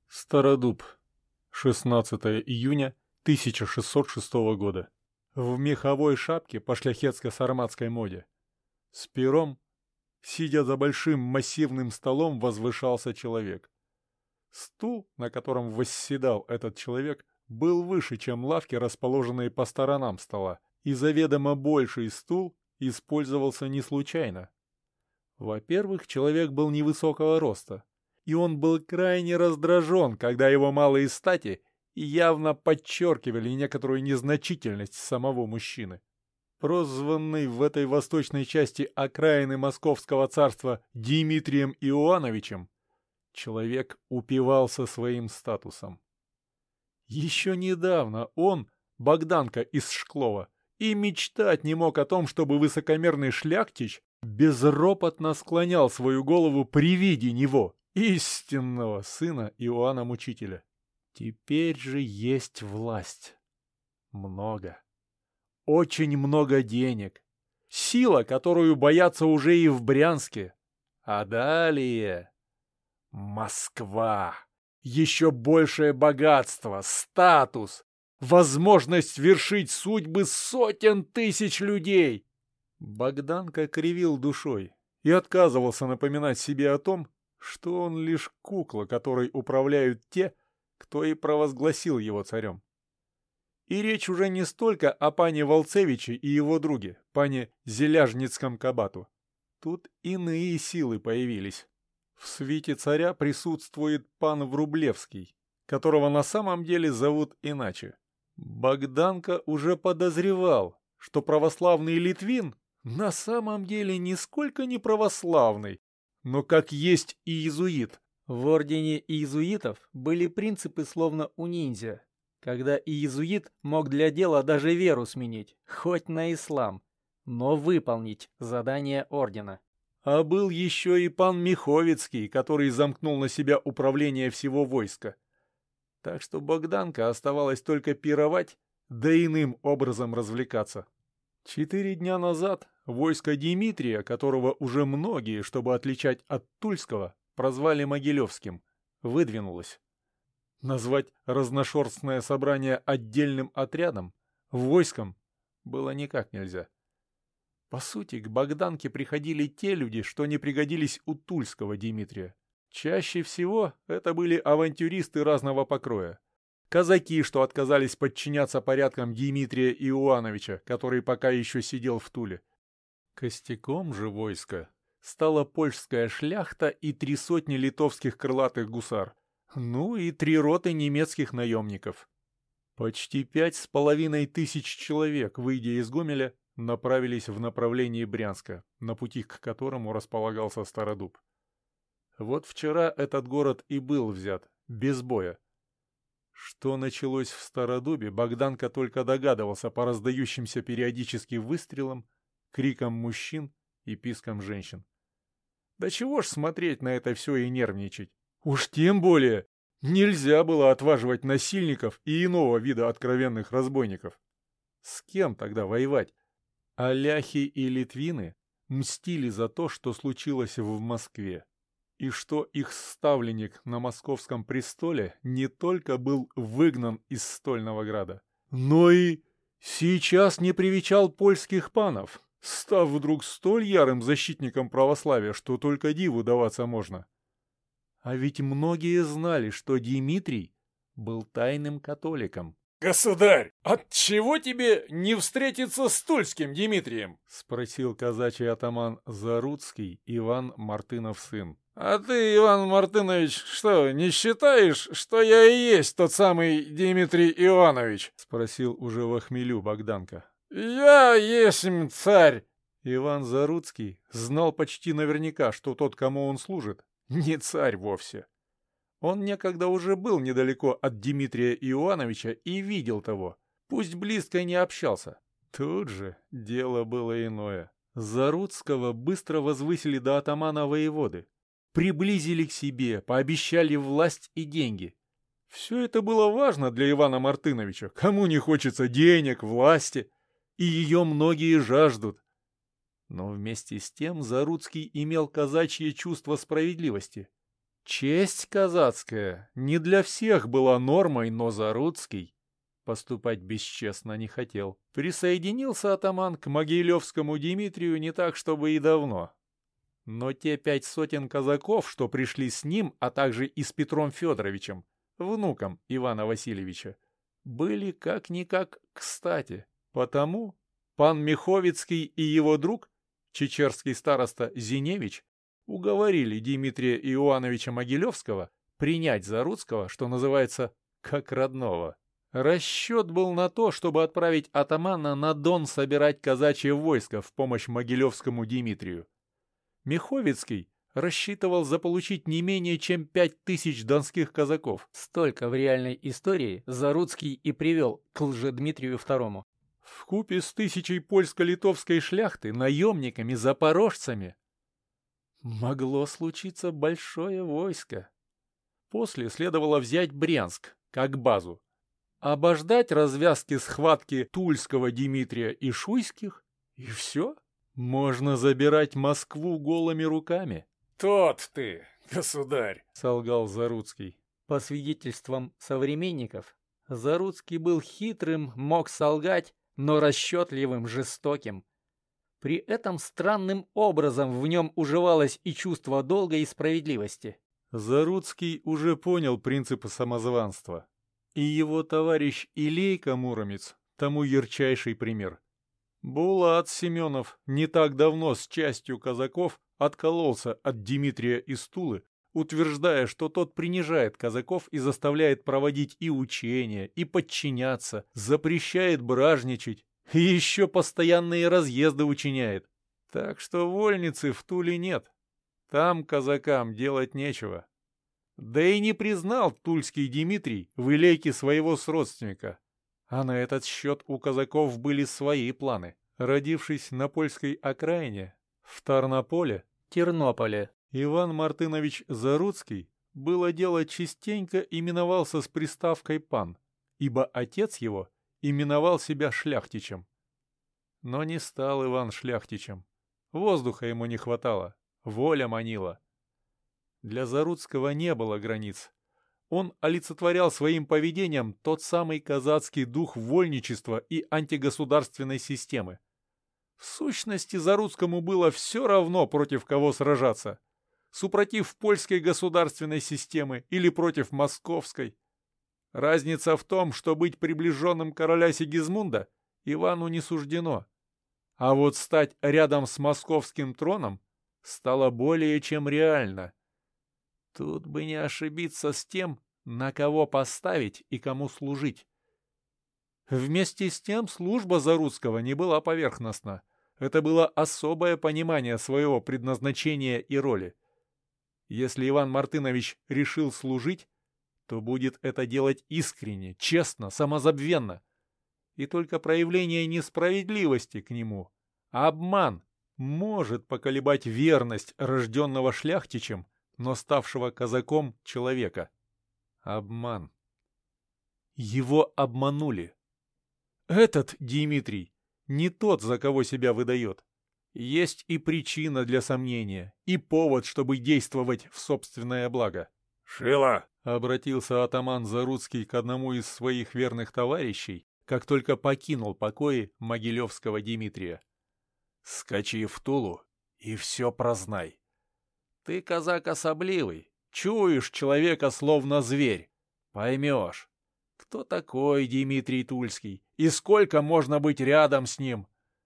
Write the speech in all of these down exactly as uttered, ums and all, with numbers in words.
Стародуб. шестнадцатое июня тысяча шестьсот шестого года. В меховой шапке по шляхетско-сарматской моде. С пером, сидя за большим массивным столом, возвышался человек. Стул, на котором восседал этот человек, был выше, чем лавки, расположенные по сторонам стола, и заведомо больший стул использовался не случайно. Во-первых, человек был невысокого роста, и он был крайне раздражен, когда его малые стати явно подчеркивали некоторую незначительность самого мужчины. Прозванный в этой восточной части окраины Московского царства Дмитрием Иоановичем, человек упивался своим статусом. Еще недавно он, Богданка из Шклова, и мечтать не мог о том, чтобы высокомерный шляхтич безропотно склонял свою голову при виде него, истинного сына Иоанна Мучителя. Теперь же есть власть. Много. Очень много денег. Сила, которую боятся уже и в Брянске. А далее... Москва. Еще большее богатство, статус, возможность вершить судьбы сотен тысяч людей. Богданка кривил душой и отказывался напоминать себе о том, что он лишь кукла, которой управляют те, кто и провозгласил его царем. И речь уже не столько о пане Волцевиче и его друге, пане Зеляжницком Кабату. Тут иные силы появились. В свите царя присутствует пан Врублевский, которого на самом деле зовут иначе. Богданка уже подозревал, что православный Литвин на самом деле нисколько не православный, но как есть и иезуит. В ордене иезуитов были принципы словно у ниндзя, когда иезуит мог для дела даже веру сменить, хоть на ислам, но выполнить задание ордена. А был еще и пан Миховицкий, который замкнул на себя управление всего войска. Так что Богданка оставалось только пировать, да иным образом развлекаться. Четыре дня назад войско Дмитрия, которого уже многие, чтобы отличать от Тульского, прозвали Могилевским, выдвинулось. Назвать разношерстное собрание отдельным отрядом, войском, было никак нельзя. По сути, к Богданке приходили те люди, что не пригодились у Тульского Дмитрия. Чаще всего это были авантюристы разного покроя. Казаки, что отказались подчиняться порядкам Дмитрия Иоановича, который пока еще сидел в Туле. Костяком же войска стала польская шляхта и три сотни литовских крылатых гусар, ну и три роты немецких наемников. Почти пять с половиной тысяч человек, выйдя из Гомеля, направились в направлении Брянска, на пути к которому располагался Стародуб. Вот вчера этот город и был взят, без боя. Что началось в Стародубе, Богданка только догадывался по раздающимся периодически выстрелам, крикам мужчин и пискам женщин. Да чего ж смотреть на это все и нервничать? Уж тем более нельзя было отваживать насильников и иного вида откровенных разбойников. С кем тогда воевать? А ляхи и литвины мстили за то, что случилось в Москве, и что их ставленник на московском престоле не только был выгнан из Стольного Града, но и сейчас не привечал польских панов, став вдруг столь ярым защитником православия, что только диву даваться можно. А ведь многие знали, что Дмитрий был тайным католиком. «Государь, отчего тебе не встретиться с Тульским Дмитрием?» — спросил казачий атаман Заруцкий Иван Мартынов сын. «А ты, Иван Мартынович, что, не считаешь, что я и есть тот самый Дмитрий Иоанович?» — спросил уже во хмелю Богданка. «Я есмь царь!» Иван Заруцкий знал почти наверняка, что тот, кому он служит, не царь вовсе. Он некогда уже был недалеко от Дмитрия Иоановича и видел того, пусть близко и не общался. Тут же дело было иное. Заруцкого быстро возвысили до атамана воеводы, приблизили к себе, пообещали власть и деньги. Все это было важно для Ивана Мартыновича, кому не хочется денег, власти, и ее многие жаждут. Но вместе с тем Заруцкий имел казачье чувство справедливости. Честь казацкая не для всех была нормой, но Заруцкий поступать бесчестно не хотел. Присоединился атаман к Могилевскому Дмитрию не так, чтобы и давно. Но те пять сотен казаков, что пришли с ним, а также и с Петром Федоровичем, внуком Ивана Васильевича, были как-никак кстати. Потому пан Миховицкий и его друг, чечерский староста Зиневич, уговорили Дмитрия Иоановича Могилевского принять Заруцкого, что называется, как родного. Расчет был на то, чтобы отправить атамана на Дон собирать казачье войско в помощь Могилевскому Дмитрию. Миховицкий рассчитывал заполучить не менее чем пять тысяч донских казаков. Столько в реальной истории Заруцкий и привел к Лжедмитрию второму. Вкупе с тысячей польско-литовской шляхты, наемниками, запорожцами. Могло случиться большое войско. После следовало взять Брянск как базу. Обождать развязки схватки Тульского Дмитрия и Шуйских, и все. Можно забирать Москву голыми руками. «Тот ты, государь!» — солгал Заруцкий. По свидетельствам современников, Заруцкий был хитрым, мог солгать, но расчетливым, жестоким. При этом странным образом в нем уживалось и чувство долга и справедливости. Заруцкий уже понял принципы самозванства. И его товарищ Илейка Муромец тому ярчайший пример. Булат Семенов не так давно с частью казаков откололся от Дмитрия из Тулы, утверждая, что тот принижает казаков и заставляет проводить и учения, и подчиняться, запрещает бражничать, и еще постоянные разъезды учиняет. Так что вольницы в Туле нет. Там казакам делать нечего. Да и не признал тульский Дмитрий в Илейке своего сродственника. А на этот счет у казаков были свои планы. Родившись на польской окраине, в Тарнополе, Тернополе, Иван Мартынович Заруцкий, было дело, частенько именовался с приставкой «пан», ибо отец его именовал себя шляхтичем. Но не стал Иван шляхтичем. Воздуха ему не хватало, воля манила. Для Заруцкого не было границ. Он олицетворял своим поведением тот самый казацкий дух вольничества и антигосударственной системы. В сущности, Заруцкому было все равно, против кого сражаться. Супротив польской государственной системы или против московской. Разница в том, что быть приближенным короля Сигизмунда Ивану не суждено. А вот стать рядом с московским троном стало более чем реально. Тут бы не ошибиться с тем, на кого поставить и кому служить. Вместе с тем служба Заруцкого не была поверхностна. Это было особое понимание своего предназначения и роли. Если Иван Мартынович решил служить, то будет это делать искренне, честно, самозабвенно. И только проявление несправедливости к нему, обман, может поколебать верность рожденного шляхтичем, но ставшего казаком человека. Обман. Его обманули. Этот Дмитрий не тот, за кого себя выдает. Есть и причина для сомнения, и повод, чтобы действовать в собственное благо. «Шила!» — обратился атаман Заруцкий к одному из своих верных товарищей, как только покинул покои Могилевского Дмитрия. «Скачи в Тулу и все прознай. Ты казак особливый, чуешь человека словно зверь. Поймешь, кто такой Дмитрий Тульский и сколько можно быть рядом с ним.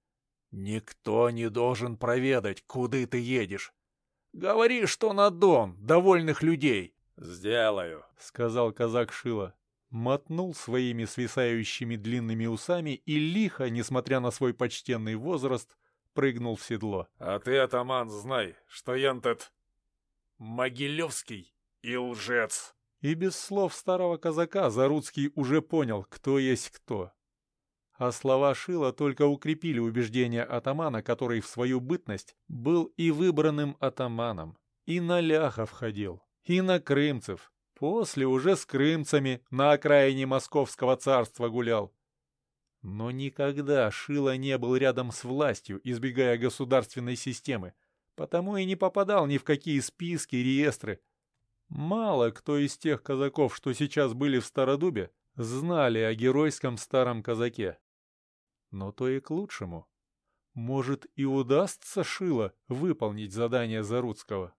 Никто не должен проведать, куда ты едешь. Говори, что на Дон, довольных людей». «Сделаю», — сказал казак Шила. Мотнул своими свисающими длинными усами и лихо, несмотря на свой почтенный возраст, прыгнул в седло. «А ты, атаман, знай, что янтет Могилевский и лжец». И без слов старого казака Заруцкий уже понял, кто есть кто. А слова Шила только укрепили убеждение атамана, который в свою бытность был и выбранным атаманом, и на ляхов ходил, и на крымцев, после уже с крымцами на окраине Московского царства гулял. Но никогда Шила не был рядом с властью, избегая государственной системы, потому и не попадал ни в какие списки, реестры. Мало кто из тех казаков, что сейчас были в Стародубе, знали о геройском старом казаке. Но то и к лучшему. Может, и удастся Шило выполнить задание Заруцкого.